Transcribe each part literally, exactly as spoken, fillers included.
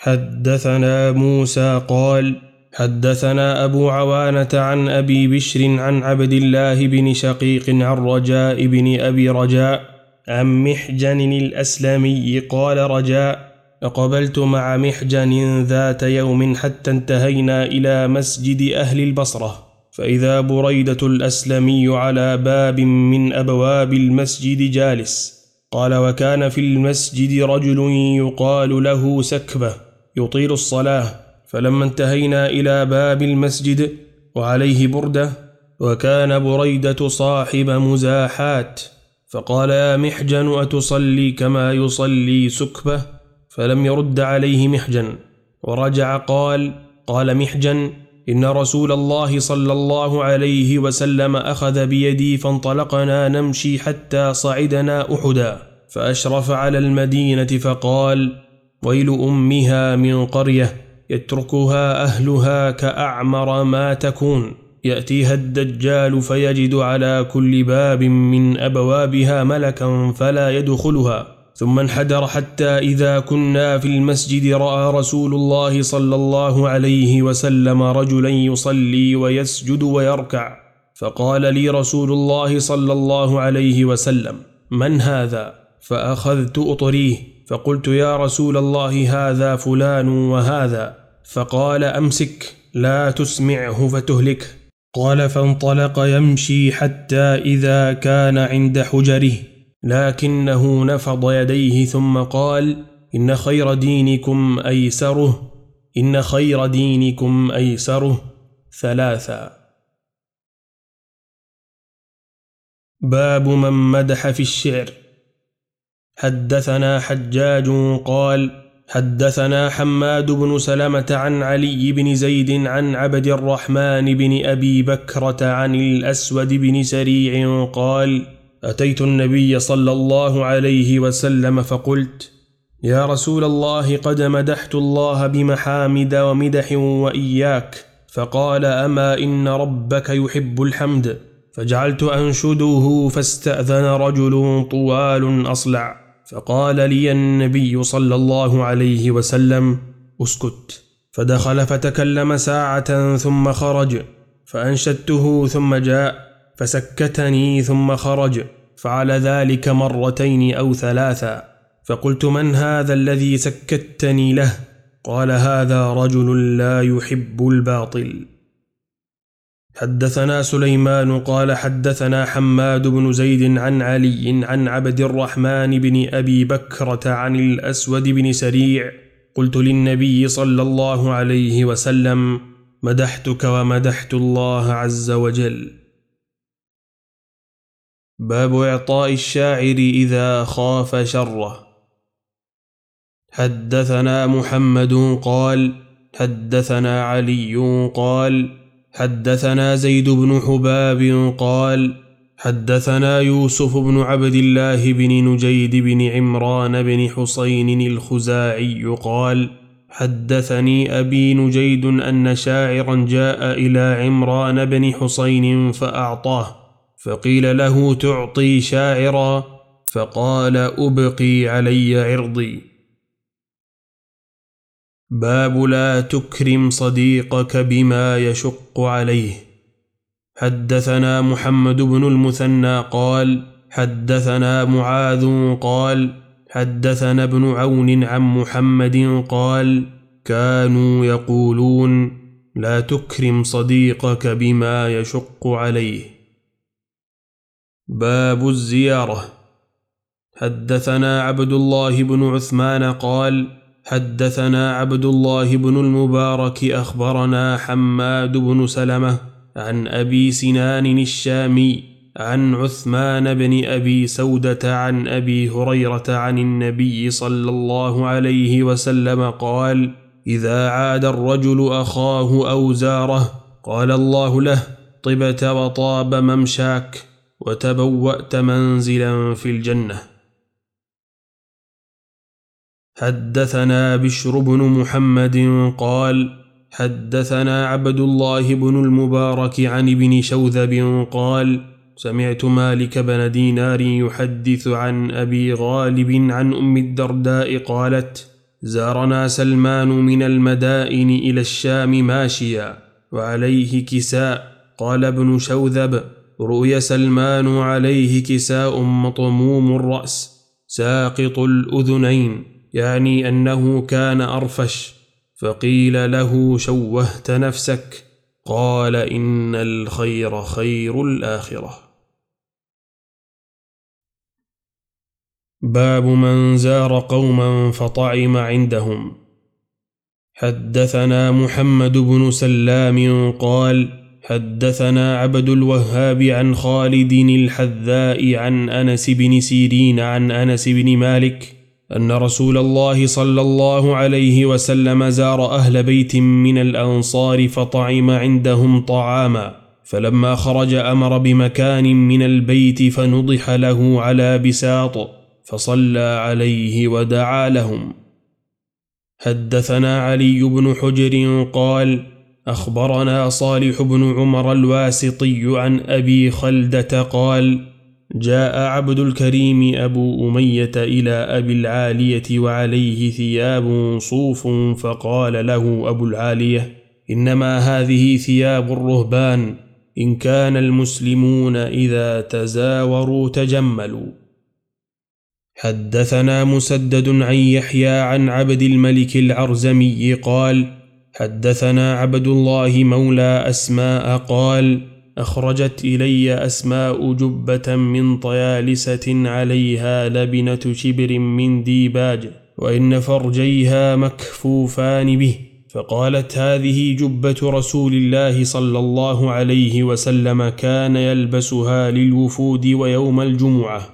حدثنا موسى قال حدثنا أبو عوانة عن أبي بشر عن عبد الله بن شقيق عن رجاء بن أبي رجاء عن محجن الأسلمي قال رجاء: أقبلت مع محجن ذات يوم حتى انتهينا إلى مسجد أهل البصرة، فإذا بريدة الأسلمي على باب من أبواب المسجد جالس. قال: وكان في المسجد رجل يقال له سكبة يطيل الصلاة، فلما انتهينا إلى باب المسجد وعليه بردة، وكان بريدة صاحب مزاحات، فقال: يا محجن أتصلي كما يصلي سكبة؟ فلم يرد عليه محجن، ورجع قال: قال محجن: إن رسول الله صلى الله عليه وسلم أخذ بيدي فانطلقنا نمشي حتى صعدنا أحدا، فأشرف على المدينة فقال: ويل أمها من قرية يتركها أهلها كأعمر ما تكون، يأتيها الدجال فيجد على كل باب من أبوابها ملكا فلا يدخلها. ثم انحدر حتى إذا كنا في المسجد رأى رسول الله صلى الله عليه وسلم رجلا يصلي ويسجد ويركع، فقال لي رسول الله صلى الله عليه وسلم: من هذا؟ فأخذت أطريه، فقلت: يا رسول الله هذا فلان وهذا. فقال: أمسك لا تسمعه فتهلك. قال: فانطلق يمشي حتى إذا كان عند حجره، لكنه نفض يديه ثم قال: إن خير دينكم أيسره، إن خير دينكم أيسره. ثلاثا. باب من مدح في الشعر. حدثنا حجاج قال حدثنا حماد بن سلمة عن علي بن زيد عن عبد الرحمن بن أبي بكرة عن الأسود بن سريع قال: أتيت النبي صلى الله عليه وسلم فقلت: يا رسول الله، قد مدحت الله بمحامد ومدح وإياك. فقال: أما إن ربك يحب الحمد. فجعلت أنشده، فاستأذن رجل طوال أصلع، فقال لي النبي صلى الله عليه وسلم: اسكت. فدخل فتكلم ساعة ثم خرج، فأنشدته ثم جاء فسكتني ثم خرج، فعل ذلك مرتين أو ثلاثا. فقلت: من هذا الذي سكتني له؟ قال: هذا رجل لا يحب الباطل. حدثنا سليمان قال حدثنا حماد بن زيد عن علي عن عبد الرحمن بن أبي بكرة عن الأسود بن سريع: قلت للنبي صلى الله عليه وسلم: مدحتك ومدحت الله عز وجل. باب إعطاء الشاعر إذا خاف شره. حدثنا محمد قال حدثنا علي قال حدثنا زيد بن حباب قال حدثنا يوسف بن عبد الله بن نجيد بن عمران بن حسين الخزاعي قال: حدثني أبي نجيد أن شاعرا جاء إلى عمران بن حسين فأعطاه، فقيل له: تعطي شاعرا؟ فقال: أبقي علي عرضي. باب لا تكرم صديقك بما يشق عليه. حدثنا محمد بن المثنى قال حدثنا معاذ قال حدثنا ابن عون عن محمد قال: كانوا يقولون: لا تكرم صديقك بما يشق عليه. باب الزيارة. حدثنا عبد الله بن عثمان قال حدثنا عبد الله بن المبارك أخبرنا حماد بن سلمة عن أبي سنان الشامي عن عثمان بن أبي سودة عن أبي هريرة عن النبي صلى الله عليه وسلم قال: إذا عاد الرجل أخاه أو زاره قال الله له: طبت وطاب ممشاك وتبوأت منزلا في الجنة. حدثنا بشر بن محمد قال حدثنا عبد الله بن المبارك عن ابن شوذب قال: سمعت مالك بن دينار يحدث عن أبي غالب عن أم الدرداء قالت: زارنا سلمان من المدائن إلى الشام ماشيا وعليه كساء. قال ابن شوذب: رؤي سلمان عليه كساء مطموم الرأس ساقط الأذنين، يعني أنه كان أرفش، فقيل له: شوهت نفسك؟ قال: إن الخير خير الآخرة. باب من زار قوما فطعم عندهم. حدثنا محمد بن سلام قال: حدثنا عبد الوهاب عن خالد الحذاء عن أنس بن سيرين عن أنس بن مالك أن رسول الله صلى الله عليه وسلم زار أهل بيت من الأنصار فطعم عندهم طعاما، فلما خرج أمر بمكان من البيت فنضح له على بساط فصلى عليه ودعا لهم. حدثنا علي بن حجر قال: أخبرنا صالح بن عمر الواسطي عن أبي خلدة قال: جاء عبد الكريم أبو أمية إلى أبي العالية وعليه ثياب صوف، فقال له أبو العالية: إنما هذه ثياب الرهبان، إن كان المسلمون إذا تزاوروا تجملوا. حدثنا مسدد عن يحيى عن عبد الملك العرزمي قال: حدثنا عبد الله مولى أسماء قال: أخرجت إلي أسماء جبة من طيالسة عليها لبنة شبر من ديباج، وإن فرجيها مكفوفان به، فقالت: هذه جبة رسول الله صلى الله عليه وسلم، كان يلبسها للوفود ويوم الجمعة.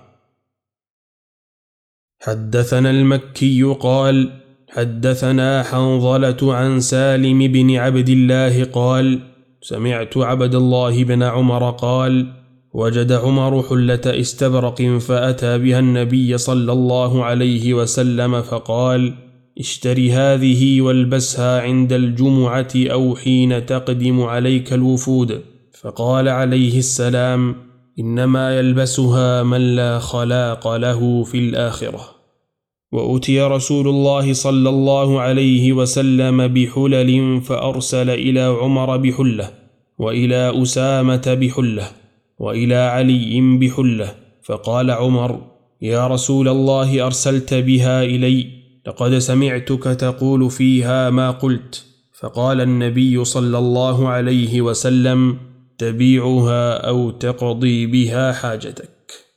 حدثنا المكي قال: حدثنا حنظلة عن سالم بن عبد الله قال: سمعت عبد الله بن عمر قال: وجد عمر حلة استبرق فأتى بها النبي صلى الله عليه وسلم فقال: اشتري هذه والبسها عند الجمعة أو حين تقدم عليك الوفود. فقال عليه السلام: إنما يلبسها من لا خلاق له في الآخرة. وأتي رسول الله صلى الله عليه وسلم بحلل فأرسل إلى عمر بحلة، وإلى أسامة بحلة، وإلى علي بحلة، فقال عمر: يا رسول الله، أرسلت بها إلي، لقد سمعتك تقول فيها ما قلت. فقال النبي صلى الله عليه وسلم: تبيعها أو تقضي بها حاجتك.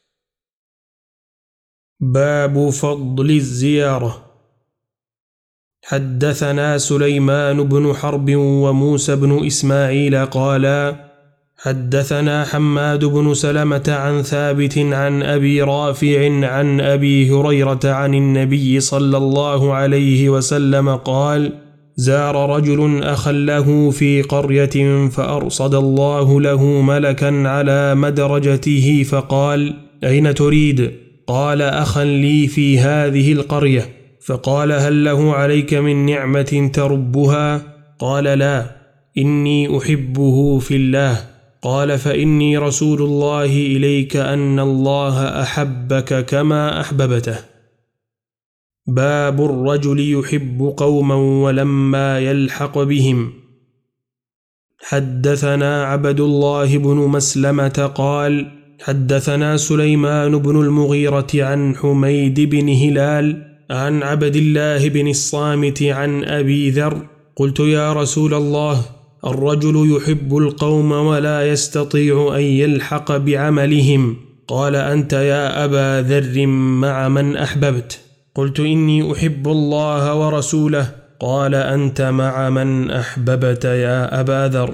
باب فضل الزيارة. حدثنا سليمان بن حرب وموسى بن إسماعيل قالا: حدثنا حماد بن سلمة عن ثابت عن أبي رافع عن أبي هريرة عن النبي صلى الله عليه وسلم قال: زار رجل أخا له في قرية فأرصد الله له ملكا على مدرجته فقال: أين تريد؟ قال: أخا لي في هذه القرية. فقال: هل له عليك من نعمة تربها؟ قال: لا، إني أحبه في الله. قال: فإني رسول الله إليك أن الله أحبك كما أحببته. باب الرجل يحب قوما ولما يلحق بهم. حدثنا عبد الله بن مسلمة قال: حدثنا سليمان بن المغيرة عن حميد بن هلال عن عبد الله بن الصامت عن أبي ذر: قلت: يا رسول الله، الرجل يحب القوم ولا يستطيع أن يلحق بعملهم. قال: أنت يا أبا ذر مع من أحببت؟ قلت: إني أحب الله ورسوله. قال: أنت مع من أحببت يا أبا ذر.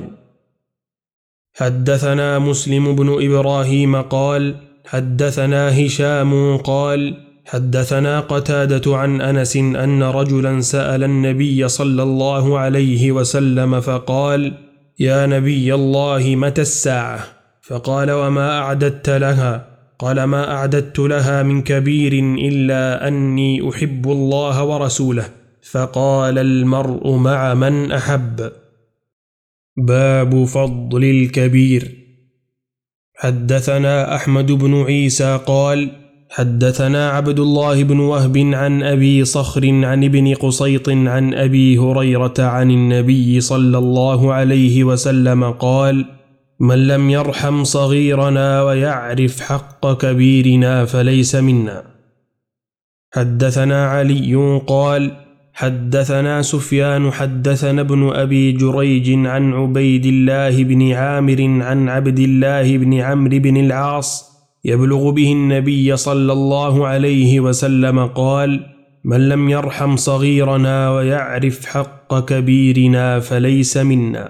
حدثنا مسلم بن إبراهيم قال: حدثنا هشام قال: حدثنا قتادة عن أنس أن رجلا سأل النبي صلى الله عليه وسلم فقال: يا نبي الله، متى الساعة؟ فقال: وما أعددت لها؟ قال: ما أعددت لها من كبير إلا أني أحب الله ورسوله. فقال: المرء مع من أحب. باب فضل الكبير. حدثنا أحمد بن عيسى قال: حدثنا عبد الله بن وهب عن أبي صخر عن ابن قصيط عن أبي هريرة عن النبي صلى الله عليه وسلم قال: من لم يرحم صغيرنا ويعرف حق كبيرنا فليس منا. حدثنا علي قال: حدثنا سفيان حدثنا ابن أبي جريج عن عبيد الله بن عامر عن عبد الله بن عمرو بن العاص يبلغ به النبي صلى الله عليه وسلم قال: من لم يرحم صغيرنا ويعرف حق كبيرنا فليس منا.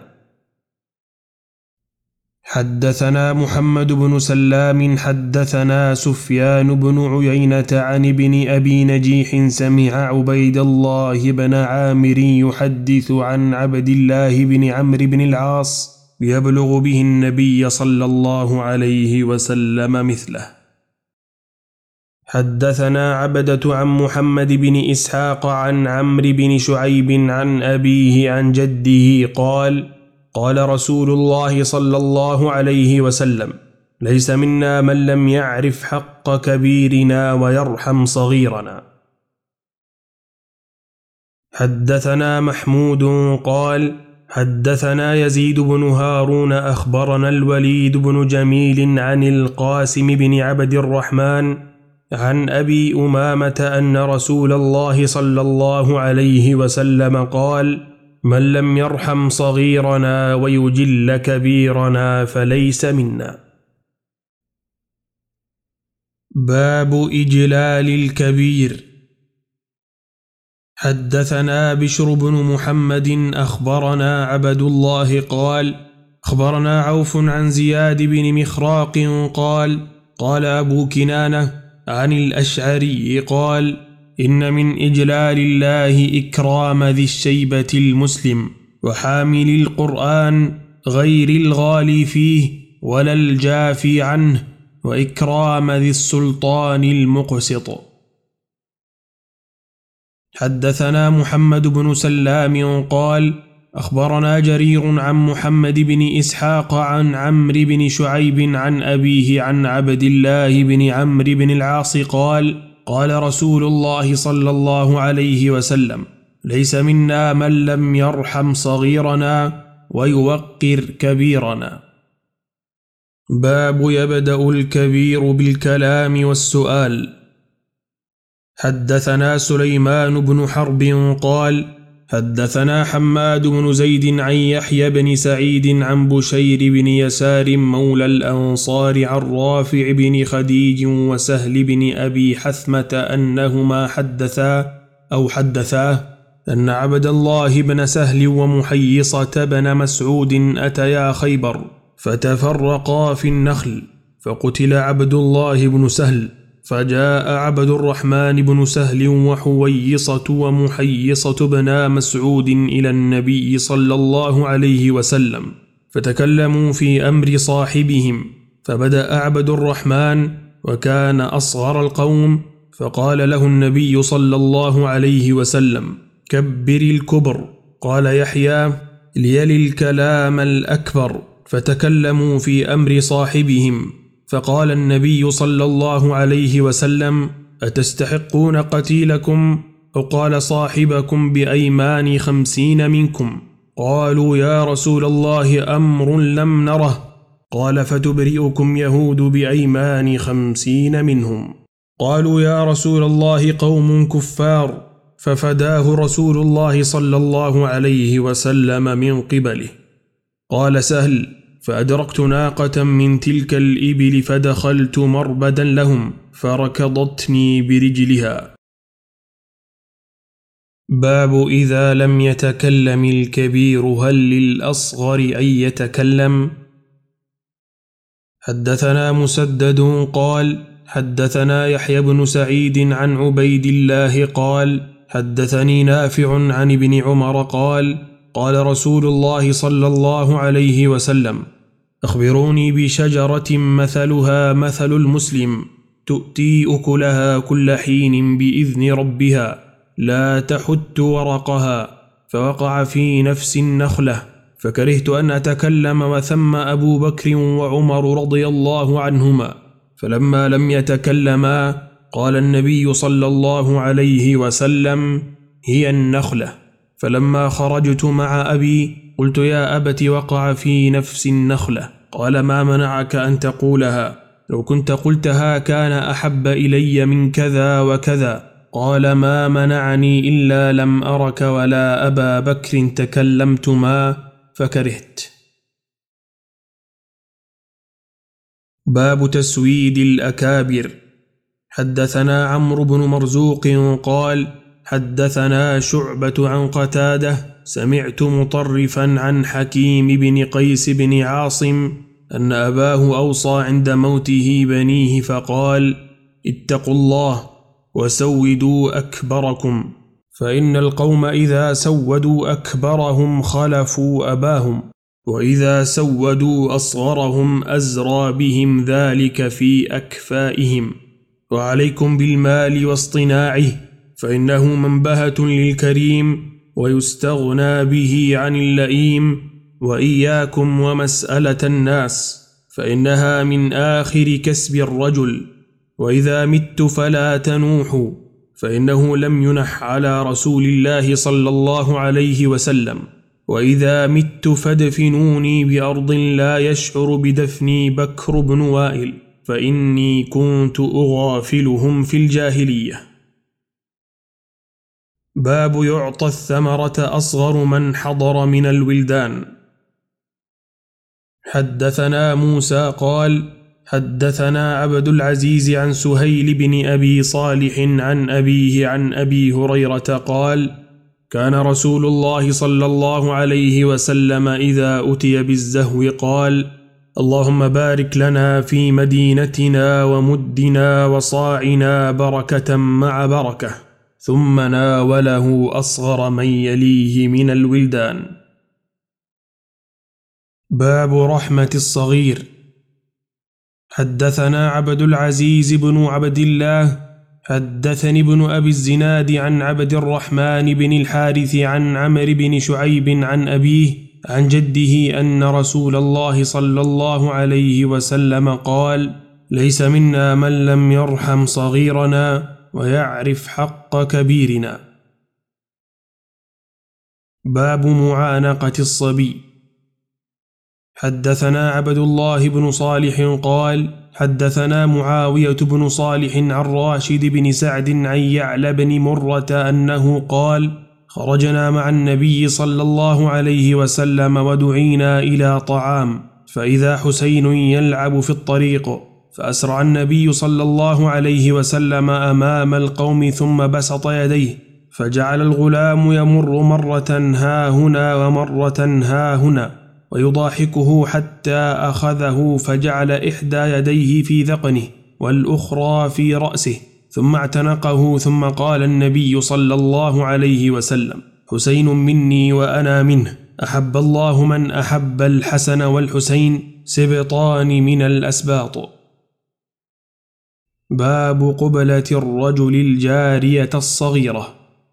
حدثنا محمد بن سلام حدثنا سفيان بن عيينة عن ابن أبي نجيح سمع عبيد الله بن عامر يحدث عن عبد الله بن عمرو بن العاص يبلغ به النبي صلى الله عليه وسلم مثله. حدثنا عبدة عن محمد بن إسحاق عن عمرو بن شعيب عن أبيه عن جده قال: قال رسول الله صلى الله عليه وسلم: ليس منا من لم يعرف حق كبيرنا ويرحم صغيرنا. حدثنا محمود قال: حدثنا يزيد بن هارون أخبرنا الوليد بن جميل عن القاسم بن عبد الرحمن عن أبي أمامة أن رسول الله صلى الله عليه وسلم قال: من لم يرحم صغيرنا ويجل كبيرنا فليس منا. باب إجلال الكبير. حدثنا بشر بن محمد أخبرنا عبد الله قال: أخبرنا عوف عن زياد بن مخراق قال: قال أبو كنانة عن الأشعري قال: إن من إجلال الله إكرام ذي الشيبة المسلم وحامل القرآن غير الغالي فيه ولا الجافي عنه، وإكرام ذي السلطان المقسط. حدثنا محمد بن سلام قال: أخبرنا جرير عن محمد بن إسحاق عن عمرو بن شعيب عن أبيه عن عبد الله بن عمرو بن العاص قال: قال رسول الله صلى الله عليه وسلم: ليس منا من لم يرحم صغيرنا ويوقر كبيرنا. باب يبدأ الكبير بالكلام والسؤال. حدثنا سليمان بن حرب قال: حدثنا حماد بن زيد عن يحيى بن سعيد عن بشير بن يسار مولى الأنصار عن رافع بن خديج وسهل بن أبي حثمة أنهما حدثا أو حدثاه أن عبد الله بن سهل ومحيصة بن مسعود أتيا خيبر فتفرقا في النخل، فقتل عبد الله بن سهل، فجاء عبد الرحمن بن سهل وحويصة ومحيصة بنا مسعود إلى النبي صلى الله عليه وسلم، فتكلموا في أمر صاحبهم، فبدأ عبد الرحمن وكان أصغر القوم، فقال له النبي صلى الله عليه وسلم: كبر الكبر. قال يحيى: ليل الكلام الأكبر، فتكلموا في أمر صاحبهم، فقال النبي صلى الله عليه وسلم: أتستحقون قتيلكم؟ أو قال صاحبكم بأيمان خمسين منكم؟ قالوا يا رسول الله أمر لم نره. قال: فتبرئكم يهود بأيمان خمسين منهم. قالوا يا رسول الله قوم كفار، ففداه رسول الله صلى الله عليه وسلم من قبله. قال سهل: فأدركت ناقة من تلك الإبل فدخلت مربدا لهم فركضتني برجلها. باب إذا لم يتكلم الكبير هل للأصغر أن يتكلم؟ حدثنا مسدد قال: حدثنا يحيى بن سعيد عن عبيد الله قال: حدثني نافع عن ابن عمر قال: قال رسول الله صلى الله عليه وسلم: أخبروني بشجرة مثلها مثل المسلم تؤتي أكلها كل حين بإذن ربها لا تحت ورقها، فوقع في نفس النخلة، فكرهت أن أتكلم وثم أبو بكر وعمر رضي الله عنهما، فلما لم يتكلما قال النبي صلى الله عليه وسلم: هي النخلة. فلما خرجت مع أبي قلت: يا أبت، وقع في نفس النخلة. قال: ما منعك أن تقولها؟ لو كنت قلتها كان أحب إلي من كذا وكذا. قال: ما منعني إلا لم أرك ولا أبا بكر تكلمتما فكرهت. باب تسويد الأكابر. حدثنا عمرو بن مرزوق قال: حدثنا شعبة عن قتادة سمعت مطرفا عن حكيم بن قيس بن عاصم أن أباه أوصى عند موته بنيه فقال: اتقوا الله وسودوا أكبركم، فإن القوم إذا سودوا أكبرهم خلفوا أباهم، وإذا سودوا أصغرهم أزرى بهم ذلك في أكفائهم. وعليكم بالمال واصطناعه، فإنه منبهة للكريم ويستغنى به عن اللئيم. وإياكم ومسألة الناس، فإنها من آخر كسب الرجل. وإذا مت فلا تنوحوا، فإنه لم ينح على رسول الله صلى الله عليه وسلم. وإذا مت فادفنوني بأرض لا يشعر بدفني بكر بن وائل، فإني كنت أغافلهم في الجاهلية. باب يعطى الثمرة أصغر من حضر من الولدان. حدثنا موسى قال: حدثنا عبد العزيز عن سهيل بن أبي صالح عن أبيه عن أبي هريرة قال: كان رسول الله صلى الله عليه وسلم إذا أتي بالزهو قال: اللهم بارك لنا في مدينتنا ومدنا وصاعنا بركة مع بركة، ثم ناوله أصغر من يليه من الولدان. باب رحمة الصغير. حدثنا عبد العزيز بن عبد الله حدثني ابن أبي الزناد عن عبد الرحمن بن الحارث عن عمرو بن شعيب عن أبيه عن جده أن رسول الله صلى الله عليه وسلم قال: ليس منا من لم يرحم صغيرنا ويعرف حق كبيرنا. باب معانقة الصبي. حدثنا عبد الله بن صالح قال: حدثنا معاوية بن صالح عن راشد بن سعد عن يعلى بن مرة أنه قال: خرجنا مع النبي صلى الله عليه وسلم ودعينا إلى طعام، فإذا حسين يلعب في الطريق، فأسرع النبي صلى الله عليه وسلم أمام القوم ثم بسط يديه، فجعل الغلام يمر مرة ها هنا ومرة ها هنا ويضاحكه حتى أخذه فجعل إحدى يديه في ذقنه والأخرى في رأسه ثم اعتنقه، ثم قال النبي صلى الله عليه وسلم: حسين مني وأنا منه، أحب الله من أحب الحسن والحسين، سبطان من الأسباط. باب قبلة الرجل الجارية الصغيرة.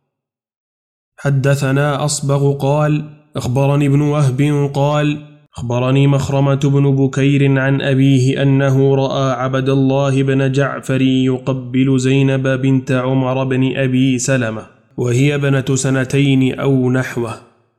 حدثنا أصبغ قال: أخبرني ابن وهب قال: أخبرني مخرمة بن بكير عن أبيه أنه رأى عبد الله بن جعفر يقبل زينب بنت عمر بن أبي سلمة وهي بنت سنتين أو نحوه.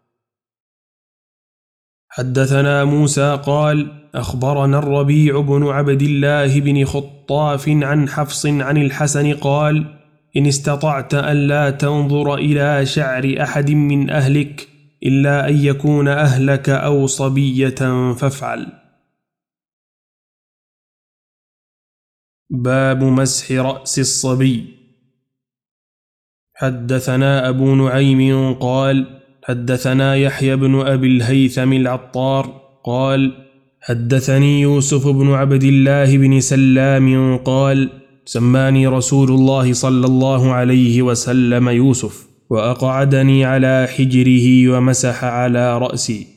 حدثنا موسى قال: أخبرنا الربيع بن عبد الله بن خطاف عن حفص عن الحسن قال: إن استطعت أن لا تنظر إلى شعر أحد من أهلك إلا أن يكون أهلك أو صبية فافعل. باب مسح رأس الصبي. حدثنا أبو نعيم قال: حدثنا يحيى بن أبي الهيثم العطار قال: حدثني يوسف بن عبد الله بن سلام قال: سماني رسول الله صلى الله عليه وسلم يوسف، وأقعدني على حجره ومسح على رأسي.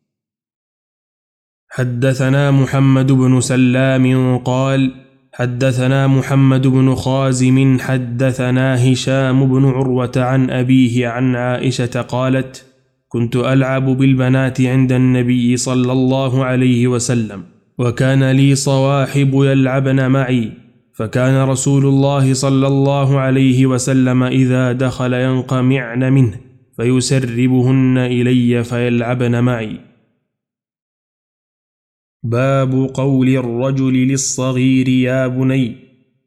حدثنا محمد بن سلام قال: حدثنا محمد بن خازم حدثنا هشام بن عروة عن أبيه عن عائشة قالت: كنت ألعب بالبنات عند النبي صلى الله عليه وسلم، وكان لي صواحب يلعبن معي، فكان رسول الله صلى الله عليه وسلم إذا دخل ينقمعن منه فيسربهن إلي فيلعبن معي. باب قول الرجل للصغير يا بني.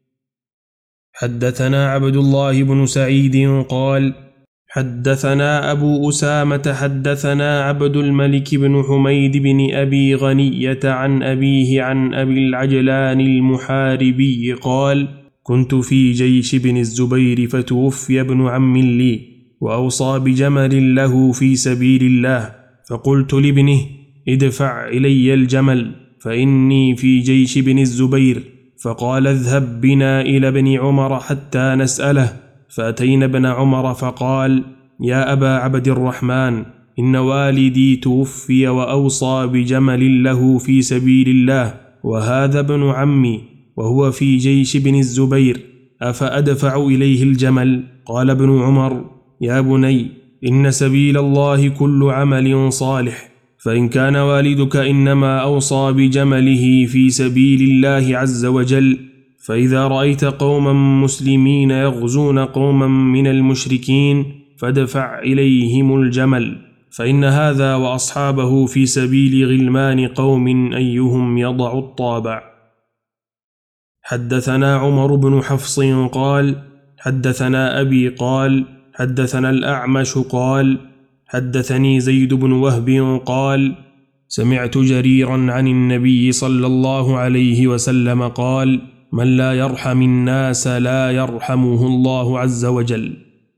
حدثنا عبد الله بن سعيد قال حدثنا أبو أسامة حدثنا عبد الملك بن حميد بن أبي غنية عن أبيه عن أبي العجلان المحاربي قال كنت في جيش بن الزبير فتوفي ابن عم لي وأوصى بجمل له في سبيل الله، فقلت لابنه ادفع إلي الجمل فإني في جيش بن الزبير، فقال اذهب بنا إلى ابن عمر حتى نسأله، فأتينا ابن عمر فقال يا أبا عبد الرحمن إن والدي توفي وأوصى بجمل له في سبيل الله وهذا ابن عمي وهو في جيش بن الزبير، أفأدفع إليه الجمل؟ قال ابن عمر يا بني إن سبيل الله كل عمل صالح، فإن كان والدك إنما أوصى بجمله في سبيل الله عز وجل، فإذا رأيت قوما مسلمين يغزون قوما من المشركين فادفع إليهم الجمل، فإن هذا وأصحابه في سبيل غلمان قوم أيهم يضع الطابع. حدثنا عمر بن حفص قال حدثنا أبي قال حدثنا الأعمش قال حدثني زيد بن وهب قال سمعت جريرا عن النبي صلى الله عليه وسلم قال من لا يرحم الناس لا يرحمه الله عز وجل.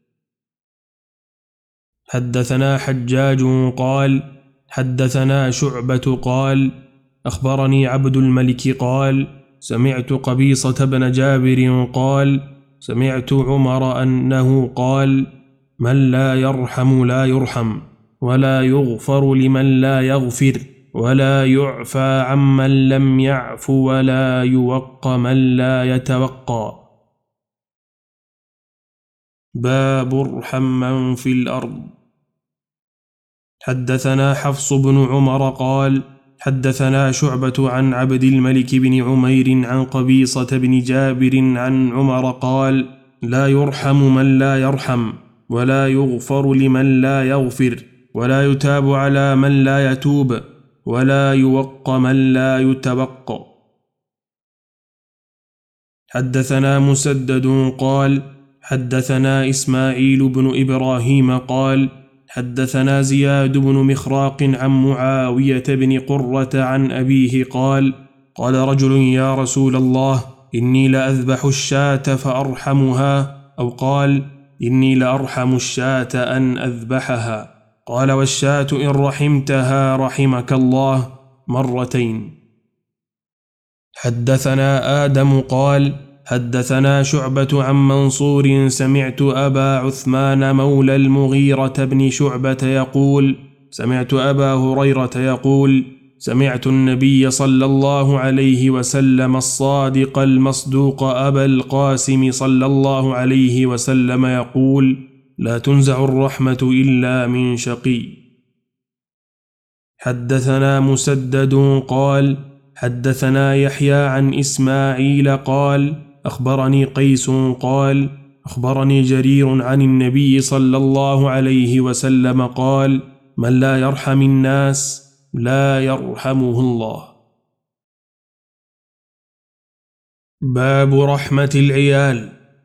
حدثنا حجاج قال حدثنا شعبة قال أخبرني عبد الملك قال سمعت قبيصة بن جابر قال سمعت عمر أنه قال من لا يرحم لا يرحم ولا يغفر لمن لا يغفر ولا يعفى عمن لم يعف ولا يوق من لا يتوقى. باب ارحم من في الأرض. حدثنا حفص بن عمر قال حدثنا شعبة عن عبد الملك بن عمير عن قبيصة بن جابر عن عمر قال لا يرحم من لا يرحم ولا يغفر لمن لا يغفر ولا يتاب على من لا يتوب ولا يوق من لا يتوق. حدثنا مسدد قال حدثنا إسماعيل بن إبراهيم قال حدثنا زياد بن مخراق عن معاوية بن قرة عن أبيه قال قال رجل يا رسول الله إني لأذبح الشاة فأرحمها، أو قال إني لأرحم الشاة أن أذبحها، قال والشاة إن رحمتها رحمك الله مرتين. حدثنا آدم قال حدثنا شعبة عن منصور سمعت أبا عثمان مولى المغيرة بن شعبة يقول سمعت أبا هريرة يقول سمعت النبي صلى الله عليه وسلم الصادق المصدوق أبا القاسم صلى الله عليه وسلم يقول لا تنزع الرحمة إلا من شقي. حدثنا مسدد قال حدثنا يحيى عن إسماعيل قال أخبرني قيس قال أخبرني جرير عن النبي صلى الله عليه وسلم قال من لا يرحم الناس لا يرحمه الله. باب رحمة العيال.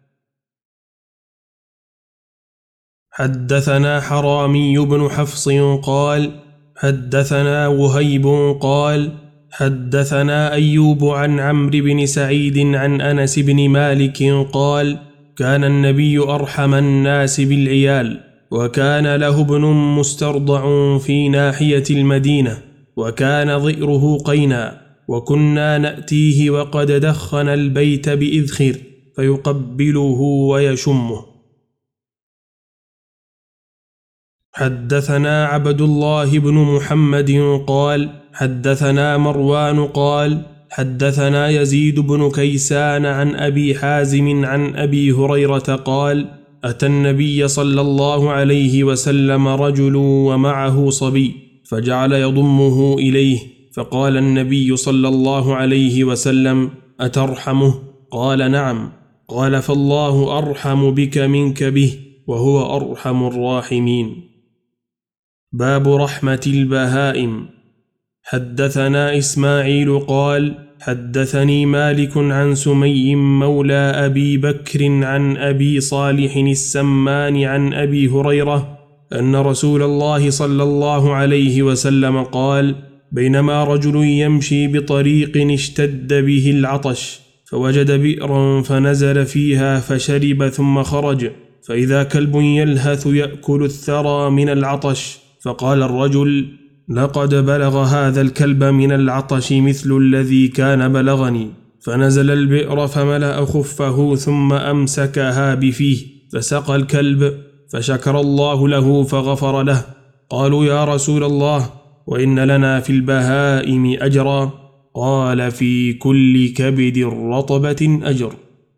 حدثنا حرامي بن حفص قال حدثنا وهيب قال حدثنا أيوب عن عمرو بن سعيد عن أنس بن مالك قال كان النبي أرحم الناس بالعيال، وكان له ابن مسترضع في ناحية المدينة، وكان ضئره قينا، وكنا نأتيه وقد دخن البيت بإذخر فيقبله ويشمه. حدثنا عبد الله بن محمد قال حدثنا مروان قال حدثنا يزيد بن كيسان عن أبي حازم عن أبي هريرة قال أتى النبي صلى الله عليه وسلم رجل ومعه صبي فجعل يضمه إليه، فقال النبي صلى الله عليه وسلم أترحمه؟ قال نعم. قال فالله أرحم بك منك به، وهو أرحم الراحمين. باب رحمة البهائم. حدثنا إسماعيل قال حدثني مالك عن سمي مولى أبي بكر عن أبي صالح السمان عن أبي هريرة أن رسول الله صلى الله عليه وسلم قال: بينما رجل يمشي بطريق اشتد به العطش، فوجد بئرا فنزل فيها فشرب ثم خرج، فإذا كلب يلهث يأكل الثرى من العطش، فقال الرجل: لقد بلغ هذا الكلب من العطش مثل الذي كان بلغني. فنزل البئر فملأ خفه ثم أمسكها بفيه فسقى الكلب، فشكر الله له فغفر له. قالوا: يا رسول الله، وإن لنا في البهائم أجرا؟ قال: في كل كبد رطبة أجر.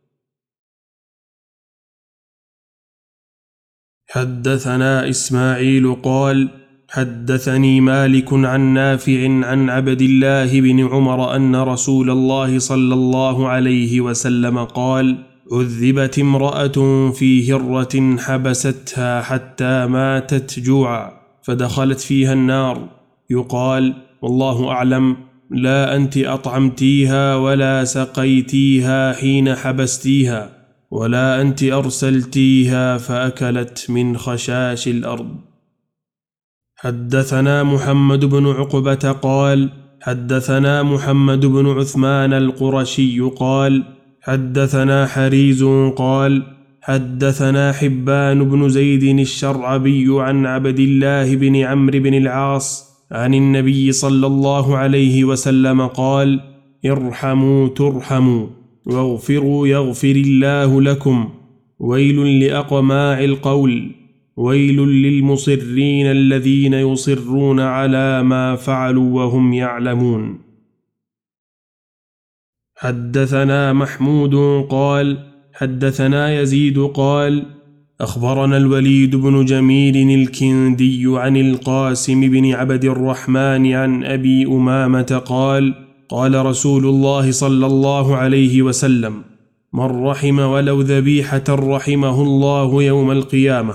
حدثنا إسماعيل قال حدثني مالك عن نافع عن عبد الله بن عمر أن رسول الله صلى الله عليه وسلم قال: عذبت امرأة في هرة حبستها حتى ماتت جوعا، فدخلت فيها النار، يقال: والله أعلم، لا أنت أطعمتيها ولا سقيتيها حين حبستيها، ولا أنت أرسلتيها فأكلت من خشاش الأرض. حدثنا محمد بن عقبة قال حدثنا محمد بن عثمان القرشي قال حدثنا حريز قال حدثنا حبان بن زيد الشرعبي عن عبد الله بن عمرو بن العاص عن النبي صلى الله عليه وسلم قال: ارحموا ترحموا، واغفروا يغفر الله لكم، ويل لأقماع القول، ويل للمصرين الذين يصرون على ما فعلوا وهم يعلمون. حدثنا محمود قال حدثنا يزيد قال أخبرنا الوليد بن جميل الكندي عن القاسم بن عبد الرحمن عن أبي أمامة قال: قال رسول الله صلى الله عليه وسلم: من رحم ولو ذبيحة رحمه الله يوم القيامة.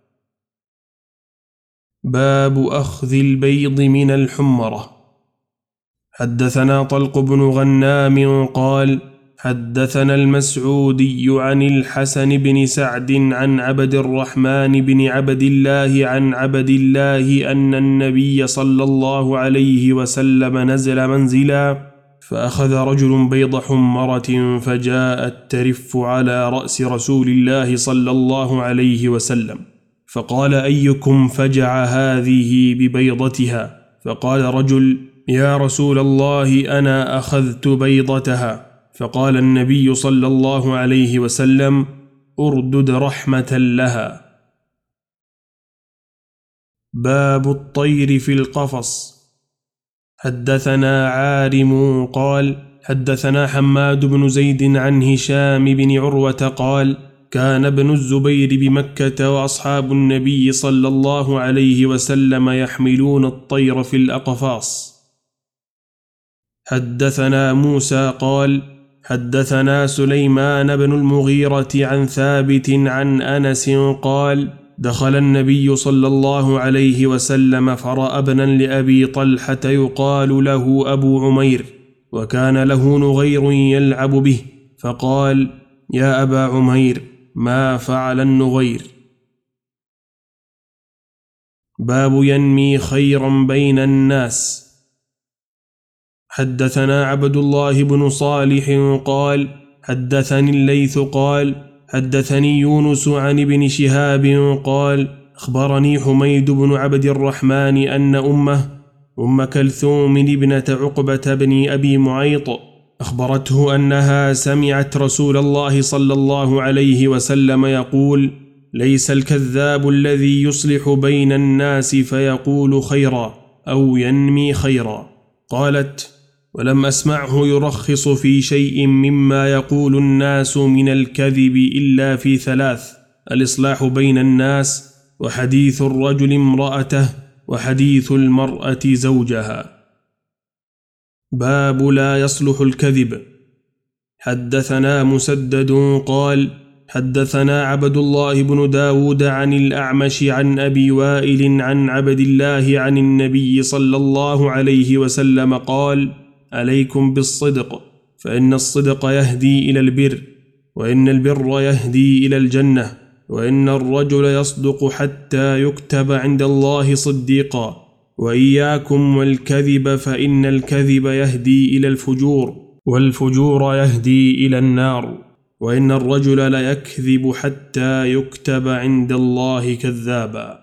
باب أخذ البيض من الحمرة. حدثنا طلق بن غنام قال حدثنا المسعودي عن الحسن بن سعد عن عبد الرحمن بن عبد الله عن عبد الله أن النبي صلى الله عليه وسلم نزل منزلا، فأخذ رجل بيض حمرة فجاءت ترف على رأس رسول الله صلى الله عليه وسلم، فقال: أيكم فجع هذه ببيضتها؟ فقال رجل: يا رسول الله، أنا أخذت بيضتها. فقال النبي صلى الله عليه وسلم: أردد رحمة لها. باب الطير في القفص. حدثنا عارم قال حدثنا حماد بن زيد عن هشام بن عروة قال: كان ابن الزبير بمكة وأصحاب النبي صلى الله عليه وسلم يحملون الطير في الأقفاص. حدثنا موسى قال حدثنا سليمان بن المغيرة عن ثابت عن أنس قال: دخل النبي صلى الله عليه وسلم فرأى ابنا لأبي طلحة يقال له أبو عمير، وكان له نغير يلعب به، فقال: يا أبا عمير، ما فعل النغير؟ باب ينمي خيرا بين الناس. حدثنا عبد الله بن صالح قال حدثني الليث قال حدثني يونس عن ابن شهاب قال: أخبرني حميد بن عبد الرحمن أن أمه أم كلثوم ابنة عقبة بن أبي معيط أخبرته أنها سمعت رسول الله صلى الله عليه وسلم يقول: ليس الكذاب الذي يصلح بين الناس فيقول خيرا أو ينمي خيرا. قالت: ولم أسمعه يرخص في شيء مما يقول الناس من الكذب إلا في ثلاث: الإصلاح بين الناس، وحديث الرجل امرأته، وحديث المرأة زوجها. باب لا يصلح الكذب. حدثنا مسدد قال حدثنا عبد الله بن داود عن الأعمش عن أبي وائل عن عبد الله عن النبي صلى الله عليه وسلم قال: عليكم بالصدق، فإن الصدق يهدي إلى البر، وإن البر يهدي إلى الجنة، وإن الرجل يصدق حتى يكتب عند الله صديقا، وإياكم والكذب فإن الكذب يهدي إلى الفجور، والفجور يهدي إلى النار، وإن الرجل ليكذب حتى يكتب عند الله كذابا.